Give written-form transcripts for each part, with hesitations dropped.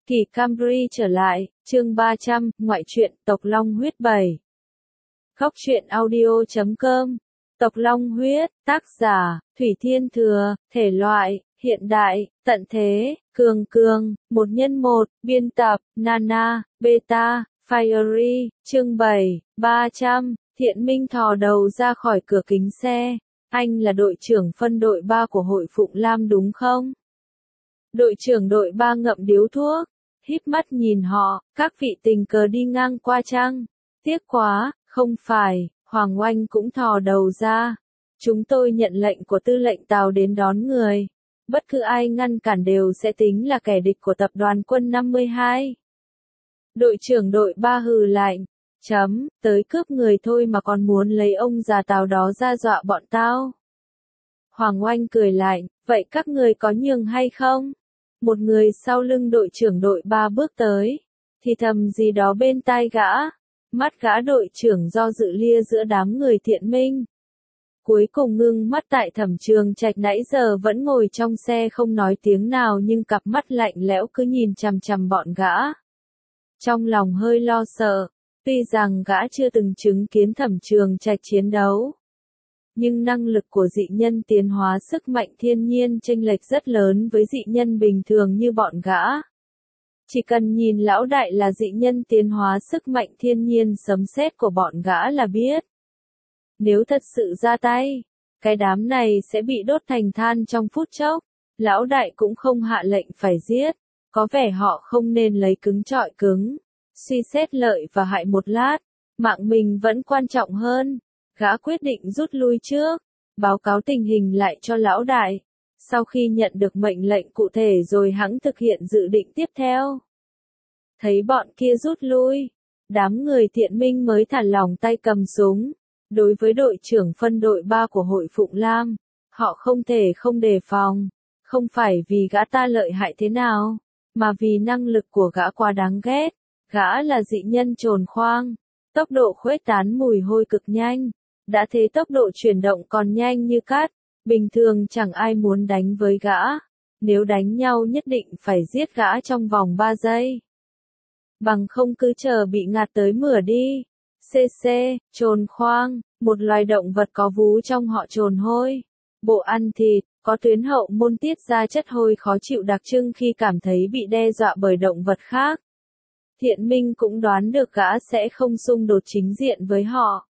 Kỳ Camry trở lại, chương 300, ngoại truyện, Tộc Long Huyết 7. Khóc truyện audio.com. Tộc Long Huyết, tác giả, Thủy Thiên Thừa, thể loại, hiện đại, tận thế, cường, 1x1, biên tập, Nana, Beta, Fiery, chương 7, 300, Thiện Minh thò đầu ra khỏi cửa kính xe. Anh là đội trưởng phân đội 3 của hội Phụng Lam đúng không? Đội trưởng đội 3 ngậm điếu thuốc, híp mắt nhìn họ, các vị tình cờ đi ngang qua chăng? Tiếc quá, không phải, Hoàng Oanh cũng thò đầu ra. Chúng tôi nhận lệnh của tư lệnh Tào đến đón người. Bất cứ ai ngăn cản đều sẽ tính là kẻ địch của tập đoàn quân 52. Đội trưởng đội 3 hừ lạnh. Tới cướp người thôi mà còn muốn lấy ông già Tào đó ra dọa bọn tao. Hoàng Oanh cười lạnh, vậy các người có nhường hay không? Một người sau lưng đội trưởng đội 3 bước tới, thì thầm gì đó bên tai gã. Mắt gã đội trưởng do dự lia giữa đám người Thiện Minh. Cuối cùng ngưng mắt tại Thẩm Trường Trạch nãy giờ vẫn ngồi trong xe không nói tiếng nào nhưng cặp mắt lạnh lẽo cứ nhìn chằm chằm bọn gã. Trong lòng hơi lo sợ, tuy rằng gã chưa từng chứng kiến Thẩm Trường Trạch chiến đấu. Nhưng năng lực của dị nhân tiến hóa sức mạnh thiên nhiên chênh lệch rất lớn với dị nhân bình thường như bọn gã. Chỉ cần nhìn lão đại là dị nhân tiến hóa sức mạnh thiên nhiên sấm sét của bọn gã là biết. Nếu thật sự ra tay, cái đám này sẽ bị đốt thành than trong phút chốc. Lão đại cũng không hạ lệnh phải giết. Có vẻ họ không nên lấy cứng trọi cứng. Suy xét lợi và hại một lát, mạng mình vẫn quan trọng hơn. Gã quyết định rút lui trước, báo cáo tình hình lại cho lão đại. Sau khi nhận được mệnh lệnh cụ thể rồi hẵng thực hiện dự định tiếp theo. Thấy bọn kia rút lui, đám người Thiện Minh mới thả lỏng tay cầm súng. Đối với đội trưởng phân đội 3 của hội Phụng Lam, họ không thể không đề phòng. Không phải vì gã ta lợi hại thế nào, mà vì năng lực của gã quá đáng ghét. Gã là dị nhân trồn khoang, tốc độ khuếch tán mùi hôi cực nhanh. Đã thế tốc độ chuyển động còn nhanh như cát, bình thường chẳng ai muốn đánh với gã. Nếu đánh nhau nhất định phải giết gã trong vòng 3 giây. Bằng không cứ chờ bị ngạt tới mửa đi. CC, trồn khoang, một loài động vật có vú trong họ trồn hôi. Bộ ăn thịt, có tuyến hậu môn tiết ra chất hôi khó chịu đặc trưng khi cảm thấy bị đe dọa bởi động vật khác. Thiện Minh cũng đoán được gã sẽ không xung đột chính diện với họ.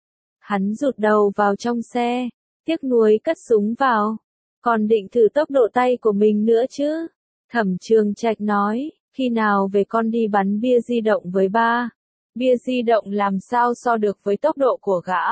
Hắn rụt đầu vào trong xe, tiếc nuối cất súng vào. Còn định thử tốc độ tay của mình nữa chứ? Thẩm Trường Trạch nói, khi nào về con đi bắn bia di động với ba? Bia di động làm sao so được với tốc độ của gã?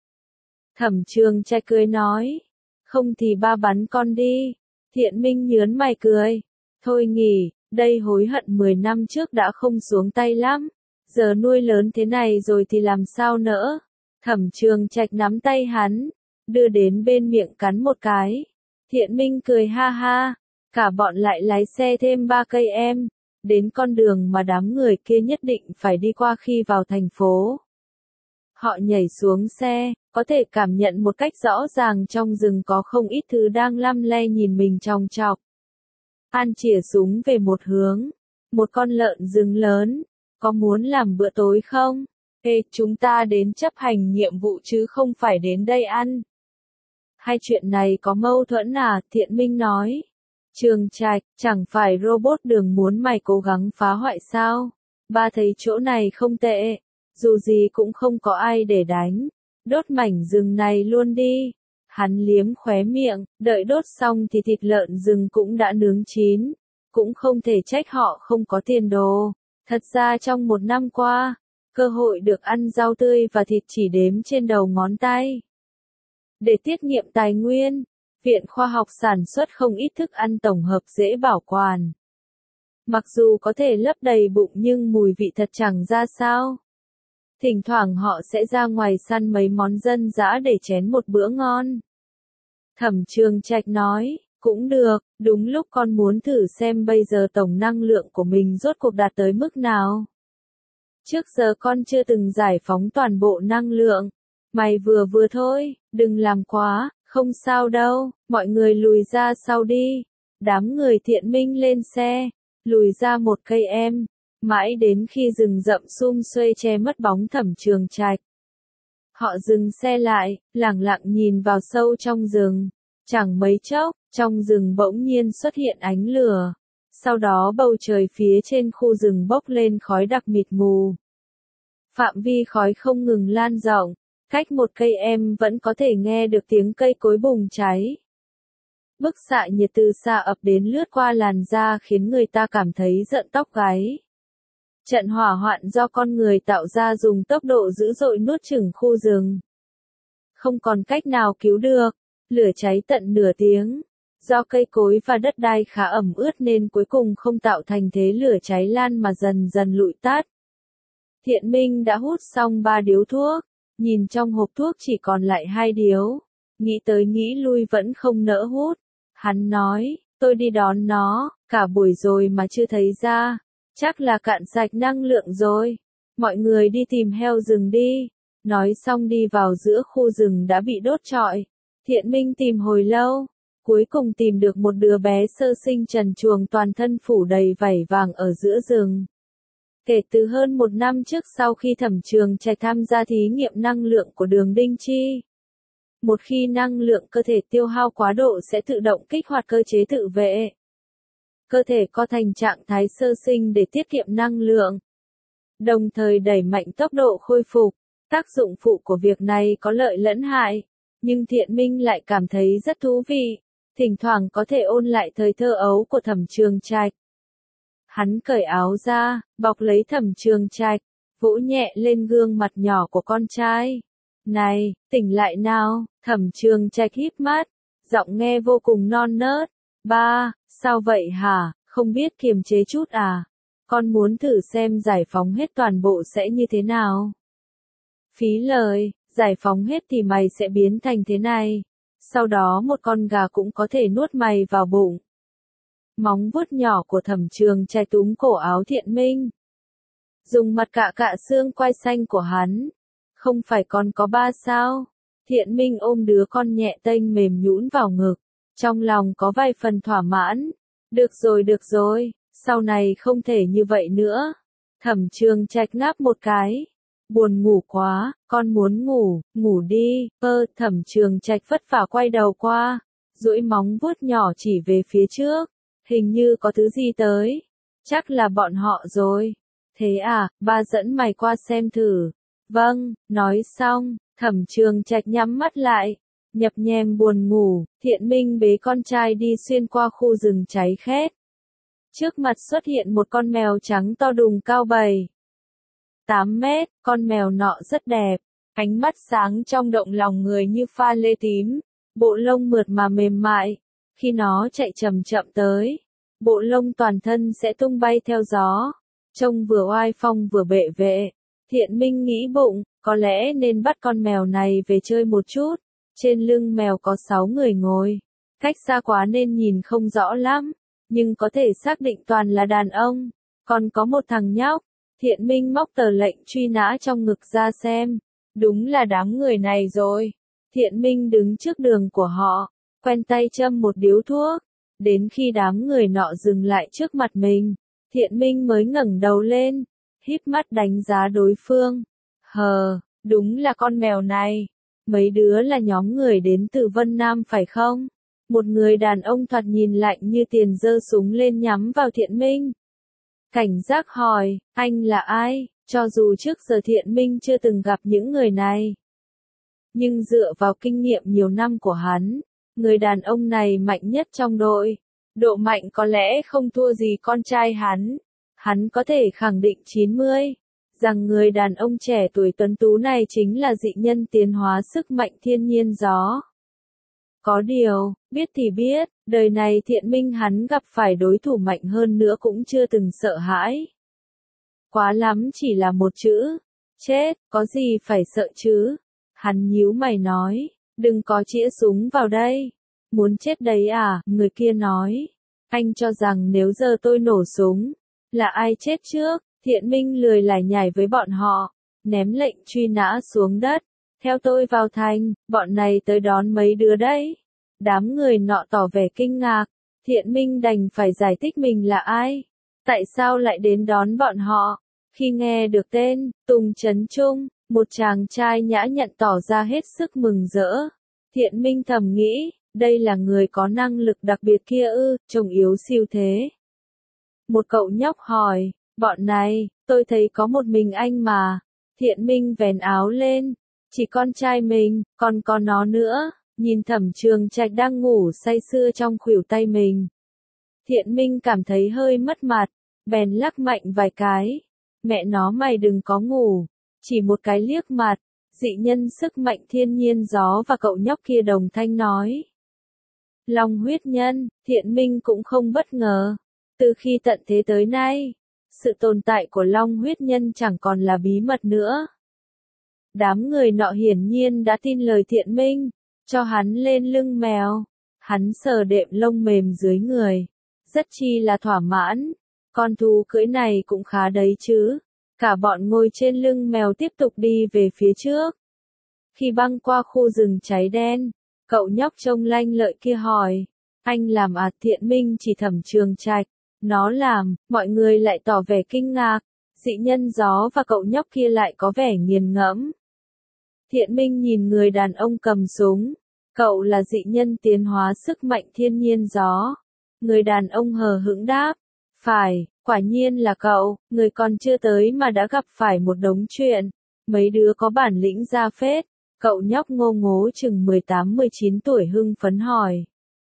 Thẩm Trường Trạch cười nói, không thì ba bắn con đi. Thiện Minh nhớn mày cười, thôi nghỉ, đây hối hận 10 năm trước đã không xuống tay lắm. Giờ nuôi lớn thế này rồi thì làm sao nữa? Thẩm Trường Trạch nắm tay hắn, đưa đến bên miệng cắn một cái. Thiện Minh cười ha ha, cả bọn lại lái xe thêm 3 cây em, đến con đường mà đám người kia nhất định phải đi qua khi vào thành phố. Họ nhảy xuống xe, có thể cảm nhận một cách rõ ràng trong rừng có không ít thứ đang lăm le nhìn mình chòng chọc. An chìa súng về một hướng, một con lợn rừng lớn, có muốn làm bữa tối không? Ê, chúng ta đến chấp hành nhiệm vụ chứ không phải đến đây ăn. Hai chuyện này có mâu thuẫn à? Thiện Minh nói. Trường Trạch, chẳng phải robot đường muốn mày cố gắng phá hoại sao? Ba thấy chỗ này không tệ, dù gì cũng không có ai để đánh. Đốt mảnh rừng này luôn đi. Hắn liếm khóe miệng, đợi đốt xong thì thịt lợn rừng cũng đã nướng chín. Cũng không thể trách họ không có tiền đồ. Thật ra trong 1 năm qua, cơ hội được ăn rau tươi và thịt chỉ đếm trên đầu ngón tay. Để tiết kiệm tài nguyên, Viện Khoa học sản xuất không ít thức ăn tổng hợp dễ bảo quản. Mặc dù có thể lấp đầy bụng nhưng mùi vị thật chẳng ra sao. Thỉnh thoảng họ sẽ ra ngoài săn mấy món dân dã để chén một bữa ngon. Thẩm Trường Trạch nói, cũng được, đúng lúc con muốn thử xem bây giờ tổng năng lượng của mình rốt cuộc đạt tới mức nào. Trước giờ con chưa từng giải phóng toàn bộ năng lượng. Mày vừa thôi, đừng làm quá, không sao đâu, mọi người lùi ra sau đi. Đám người Thiện Minh lên xe, lùi ra một cây em, mãi đến khi rừng rậm sum xuê che mất bóng Thẩm Trường Trạch. Họ dừng xe lại, lẳng lặng nhìn vào sâu trong rừng. Chẳng mấy chốc, trong rừng bỗng nhiên xuất hiện ánh lửa. Sau đó bầu trời phía trên khu rừng bốc lên khói đặc mịt mù. Phạm vi khói không ngừng lan rộng, cách một cây em vẫn có thể nghe được tiếng cây cối bùng cháy. Bức xạ nhiệt từ xa ập đến lướt qua làn da khiến người ta cảm thấy rợn tóc gáy. Trận hỏa hoạn do con người tạo ra dùng tốc độ dữ dội nuốt chửng khu rừng. Không còn cách nào cứu được, lửa cháy tận nửa tiếng. Do cây cối và đất đai khá ẩm ướt nên cuối cùng không tạo thành thế lửa cháy lan mà dần dần lụi tắt. Thiện Minh đã hút xong 3 điếu thuốc, nhìn trong hộp thuốc chỉ còn lại 2 điếu. Nghĩ tới nghĩ lui vẫn không nỡ hút. Hắn nói, tôi đi đón nó, cả buổi rồi mà chưa thấy ra. Chắc là cạn sạch năng lượng rồi. Mọi người đi tìm heo rừng đi. Nói xong đi vào giữa khu rừng đã bị đốt trọi. Thiện Minh tìm hồi lâu. Cuối cùng tìm được một đứa bé sơ sinh trần truồng toàn thân phủ đầy vảy vàng ở giữa rừng. Kể từ hơn 1 năm trước sau khi Thẩm Trường Trạch tham gia thí nghiệm năng lượng của Đường Đinh Chi. Một khi năng lượng cơ thể tiêu hao quá độ sẽ tự động kích hoạt cơ chế tự vệ. Cơ thể có thành trạng thái sơ sinh để tiết kiệm năng lượng. Đồng thời đẩy mạnh tốc độ khôi phục. Tác dụng phụ của việc này có lợi lẫn hại. Nhưng Thiện Minh lại cảm thấy rất thú vị. Thỉnh thoảng có thể ôn lại thời thơ ấu của Thẩm Trường Trạch. Hắn cởi áo ra, bọc lấy Thẩm Trường Trạch, vỗ nhẹ lên gương mặt nhỏ của con trai. Này, tỉnh lại nào, Thẩm Trường Trạch híp mắt, giọng nghe vô cùng non nớt. Ba, sao vậy hả, không biết kiềm chế chút à? Con muốn thử xem giải phóng hết toàn bộ sẽ như thế nào? Phí lời, giải phóng hết thì mày sẽ biến thành thế này. Sau đó một con gà cũng có thể nuốt mày vào bụng. Móng vuốt nhỏ của Thẩm Trường Trạch túm cổ áo Thiện Minh. Dùng mặt cạ xương quai xanh của hắn. Không phải con có ba sao? Thiện Minh ôm đứa con nhẹ tênh mềm nhũn vào ngực. Trong lòng có vài phần thỏa mãn. Được rồi, sau này không thể như vậy nữa. Thẩm Trường Trạch ngáp một cái. Buồn ngủ quá, con muốn ngủ, ngủ đi. Thẩm Trường Trạch vất vả quay đầu qua, duỗi móng vuốt nhỏ chỉ về phía trước. Hình như có thứ gì tới. Chắc là bọn họ rồi. Thế à, ba dẫn mày qua xem thử. Vâng, nói xong, Thẩm Trường Trạch nhắm mắt lại. Nhập nhèm buồn ngủ, Thiện Minh bế con trai đi xuyên qua khu rừng cháy khét. Trước mặt xuất hiện một con mèo trắng to đùng cao 7-8 mét, con mèo nọ rất đẹp, ánh mắt sáng trong động lòng người như pha lê tím, bộ lông mượt mà mềm mại, khi nó chạy chậm chậm tới, bộ lông toàn thân sẽ tung bay theo gió, trông vừa oai phong vừa bệ vệ. Thiện Minh nghĩ bụng, có lẽ nên bắt con mèo này về chơi một chút. Trên lưng mèo có 6 người ngồi, cách xa quá nên nhìn không rõ lắm, nhưng có thể xác định toàn là đàn ông, còn có một thằng nhóc. Thiện Minh móc tờ lệnh truy nã trong ngực ra xem, đúng là đám người này rồi. Thiện Minh đứng trước đường của họ, quen tay châm một điếu thuốc, đến khi đám người nọ dừng lại trước mặt mình, Thiện Minh mới ngẩng đầu lên, híp mắt đánh giá đối phương. Đúng là con mèo này. Mấy đứa là nhóm người đến từ Vân Nam phải không? Một người đàn ông thoạt nhìn lạnh như tiền giơ súng lên nhắm vào Thiện Minh. Cảnh giác hỏi, anh là ai? Cho dù trước giờ Thiện Minh chưa từng gặp những người này. Nhưng dựa vào kinh nghiệm nhiều năm của hắn, người đàn ông này mạnh nhất trong đội. Độ mạnh có lẽ không thua gì con trai hắn. Hắn có thể khẳng định 90. Rằng người đàn ông trẻ tuổi tuấn tú này chính là dị nhân tiến hóa sức mạnh thiên nhiên gió. Có điều, biết thì biết, đời này Thiện Minh hắn gặp phải đối thủ mạnh hơn nữa cũng chưa từng sợ hãi. Quá lắm chỉ là một chữ, chết, có gì phải sợ chứ? Hắn nhíu mày nói, đừng có chĩa súng vào đây. Muốn chết đấy à? Người kia nói, anh cho rằng nếu giờ tôi nổ súng, là ai chết trước? Thiện Minh lười lải nhải với bọn họ, ném lệnh truy nã xuống đất. Theo tôi vào thành, bọn này tới đón mấy đứa đấy. Đám người nọ tỏ vẻ kinh ngạc, Thiện Minh đành phải giải thích mình là ai. Tại sao lại đến đón bọn họ? Khi nghe được tên, Tùng Trấn Trung, một chàng trai nhã nhặn tỏ ra hết sức mừng rỡ. Thiện Minh thầm nghĩ, đây là người có năng lực đặc biệt kia ư, trông yếu siêu thế. Một cậu nhóc hỏi, bọn này, tôi thấy có một mình anh mà. Thiện Minh vén áo lên, chỉ con trai mình, còn có nó nữa, nhìn Thẩm Trường Trạch đang ngủ say sưa trong khuỷu tay mình. Thiện Minh cảm thấy hơi mất mặt, bèn lắc mạnh vài cái. Mẹ nó mày đừng có ngủ, chỉ một cái liếc mặt, dị nhân sức mạnh thiên nhiên gió và cậu nhóc kia đồng thanh nói. Long huyết nhân, Thiện Minh cũng không bất ngờ. Từ khi tận thế tới nay, sự tồn tại của Long huyết nhân chẳng còn là bí mật nữa. Đám người nọ hiển nhiên đã tin lời Thiện Minh, cho hắn lên lưng mèo. Hắn sờ đệm lông mềm dưới người, rất chi là thỏa mãn. Con thú cưỡi này cũng khá đấy chứ. Cả bọn ngồi trên lưng mèo tiếp tục đi về phía trước. Khi băng qua khu rừng cháy đen, cậu nhóc trông lanh lợi kia hỏi, anh làm à? Thiện Minh chỉ Thẩm Trường Trạch, nó làm, mọi người lại tỏ vẻ kinh ngạc, dị nhân gió và cậu nhóc kia lại có vẻ nghiền ngẫm. Thiện Minh nhìn người đàn ông cầm súng, cậu là dị nhân tiến hóa sức mạnh thiên nhiên gió. Người đàn ông hờ hững đáp, phải, quả nhiên là cậu, người còn chưa tới mà đã gặp phải một đống chuyện, mấy đứa có bản lĩnh ra phết. Cậu nhóc ngô ngố chừng 18-19 tuổi hưng phấn hỏi.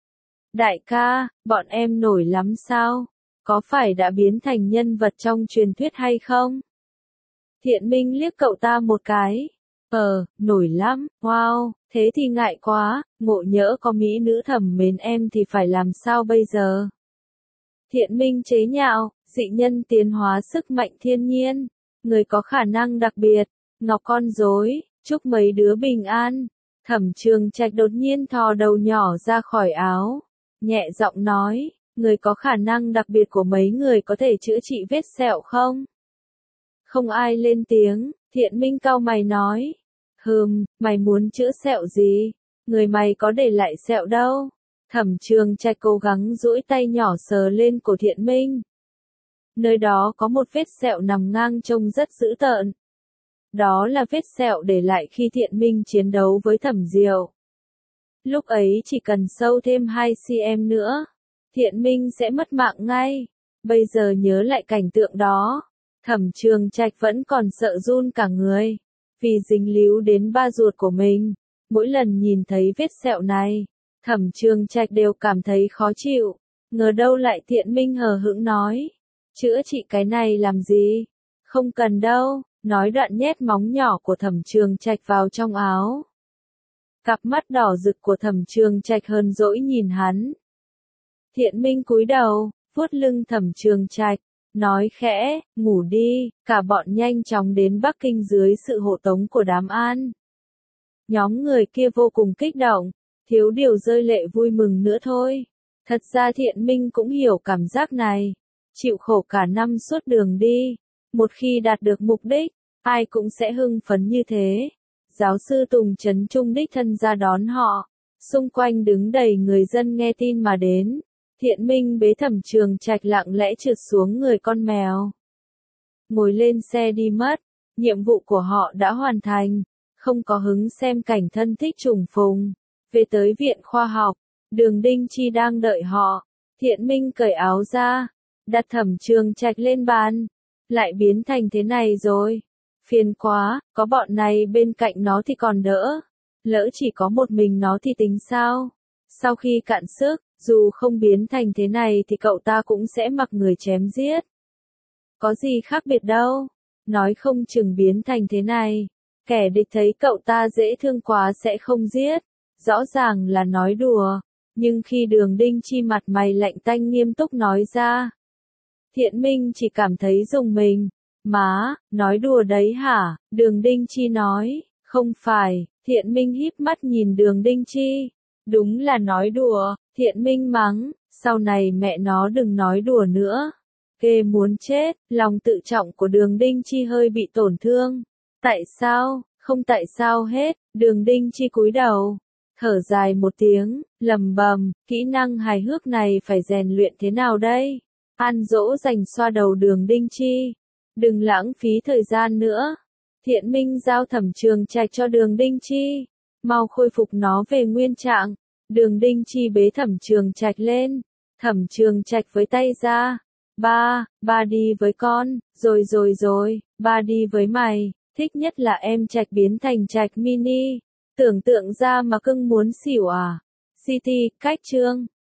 Đại ca, bọn em nổi lắm sao? Có phải đã biến thành nhân vật trong truyền thuyết hay không? Thiện Minh liếc cậu ta một cái. Nổi lắm, wow, thế thì ngại quá, ngộ nhỡ có mỹ nữ thầm mến em thì phải làm sao bây giờ? Thiện Minh chế nhạo, dị nhân tiến hóa sức mạnh thiên nhiên, người có khả năng đặc biệt, ngọc con rối, chúc mấy đứa bình an. Thẩm Trường Trạch đột nhiên thò đầu nhỏ ra khỏi áo, nhẹ giọng nói, người có khả năng đặc biệt của mấy người có thể chữa trị vết sẹo không? Không ai lên tiếng, Thiện Minh cau mày nói, mày muốn chữa sẹo gì? Người mày có để lại sẹo đâu? Thẩm Trường Trạch cố gắng duỗi tay nhỏ sờ lên cổ Thiện Minh. Nơi đó có một vết sẹo nằm ngang trông rất dữ tợn. Đó là vết sẹo để lại khi Thiện Minh chiến đấu với Thẩm Diệu. Lúc ấy chỉ cần sâu thêm 2 cm nữa, Thiện Minh sẽ mất mạng ngay. Bây giờ nhớ lại cảnh tượng đó, Thẩm Trường Trạch vẫn còn sợ run cả người, vì dính líu đến ba ruột của mình. Mỗi lần nhìn thấy vết sẹo này, Thẩm Trường Trạch đều cảm thấy khó chịu. Ngờ đâu lại Thiện Minh hờ hững nói, chữa trị cái này làm gì? Không cần đâu. Nói đoạn nhét móng nhỏ của Thẩm Trường Trạch vào trong áo. Cặp mắt đỏ rực của Thẩm Trường Trạch hờn dỗi nhìn hắn. Thiện Minh cúi đầu, vuốt lưng Thẩm Trường Trạch, nói khẽ, ngủ đi. Cả bọn nhanh chóng đến Bắc Kinh dưới sự hộ tống của đám An. Nhóm người kia vô cùng kích động, thiếu điều rơi lệ vui mừng nữa thôi. Thật ra Thiện Minh cũng hiểu cảm giác này, chịu khổ cả năm suốt đường đi. Một khi đạt được mục đích, ai cũng sẽ hưng phấn như thế. Giáo sư Tùng Trấn Trung đích thân ra đón họ. Xung quanh đứng đầy người dân nghe tin mà đến. Thiện Minh bế Thẩm Trường Trạch lặng lẽ trượt xuống người con mèo. Ngồi lên xe đi mất. Nhiệm vụ của họ đã hoàn thành. Không có hứng xem cảnh thân thích trùng phùng. Về tới viện khoa học, Đường Đinh Chi đang đợi họ. Thiện Minh cởi áo ra, đặt Thẩm Trường Trạch lên bàn. Lại biến thành thế này rồi. Phiền quá, có bọn này bên cạnh nó thì còn đỡ. Lỡ chỉ có một mình nó thì tính sao? Sau khi cạn sức, dù không biến thành thế này thì cậu ta cũng sẽ mặc người chém giết. Có gì khác biệt đâu. Nói không chừng biến thành thế này. Kẻ địch thấy cậu ta dễ thương quá sẽ không giết. Rõ ràng là nói đùa. Nhưng khi Đường Đinh Chi mặt mày lạnh tanh nghiêm túc nói ra, Thiện Minh chỉ cảm thấy rùng mình. Má, nói đùa đấy hả? Đường Đinh Chi nói, không phải. Thiện Minh híp mắt nhìn Đường Đinh Chi. Đúng là nói đùa. Thiện Minh mắng, sau này mẹ nó đừng nói đùa nữa. Ghê muốn chết. Lòng tự trọng của Đường Đinh Chi hơi bị tổn thương. Tại sao? Không tại sao hết. Đường Đinh Chi cúi đầu, thở dài một tiếng, lầm bầm, kỹ năng hài hước này phải rèn luyện thế nào đây? An dỗ dành xoa đầu Đường Đinh Chi. Đừng lãng phí thời gian nữa. Thiện Minh giao Thẩm Trường Trạch cho Đường Đinh Chi. Mau khôi phục nó về nguyên trạng. Đường Đinh Chi bế Thẩm Trường Trạch lên. Thẩm Trường Trạch với tay ra. Ba đi với con, rồi, ba đi với mày, thích nhất là em Trạch biến thành Trạch mini. Tưởng tượng ra mà cưng muốn xỉu à. City, cách chương.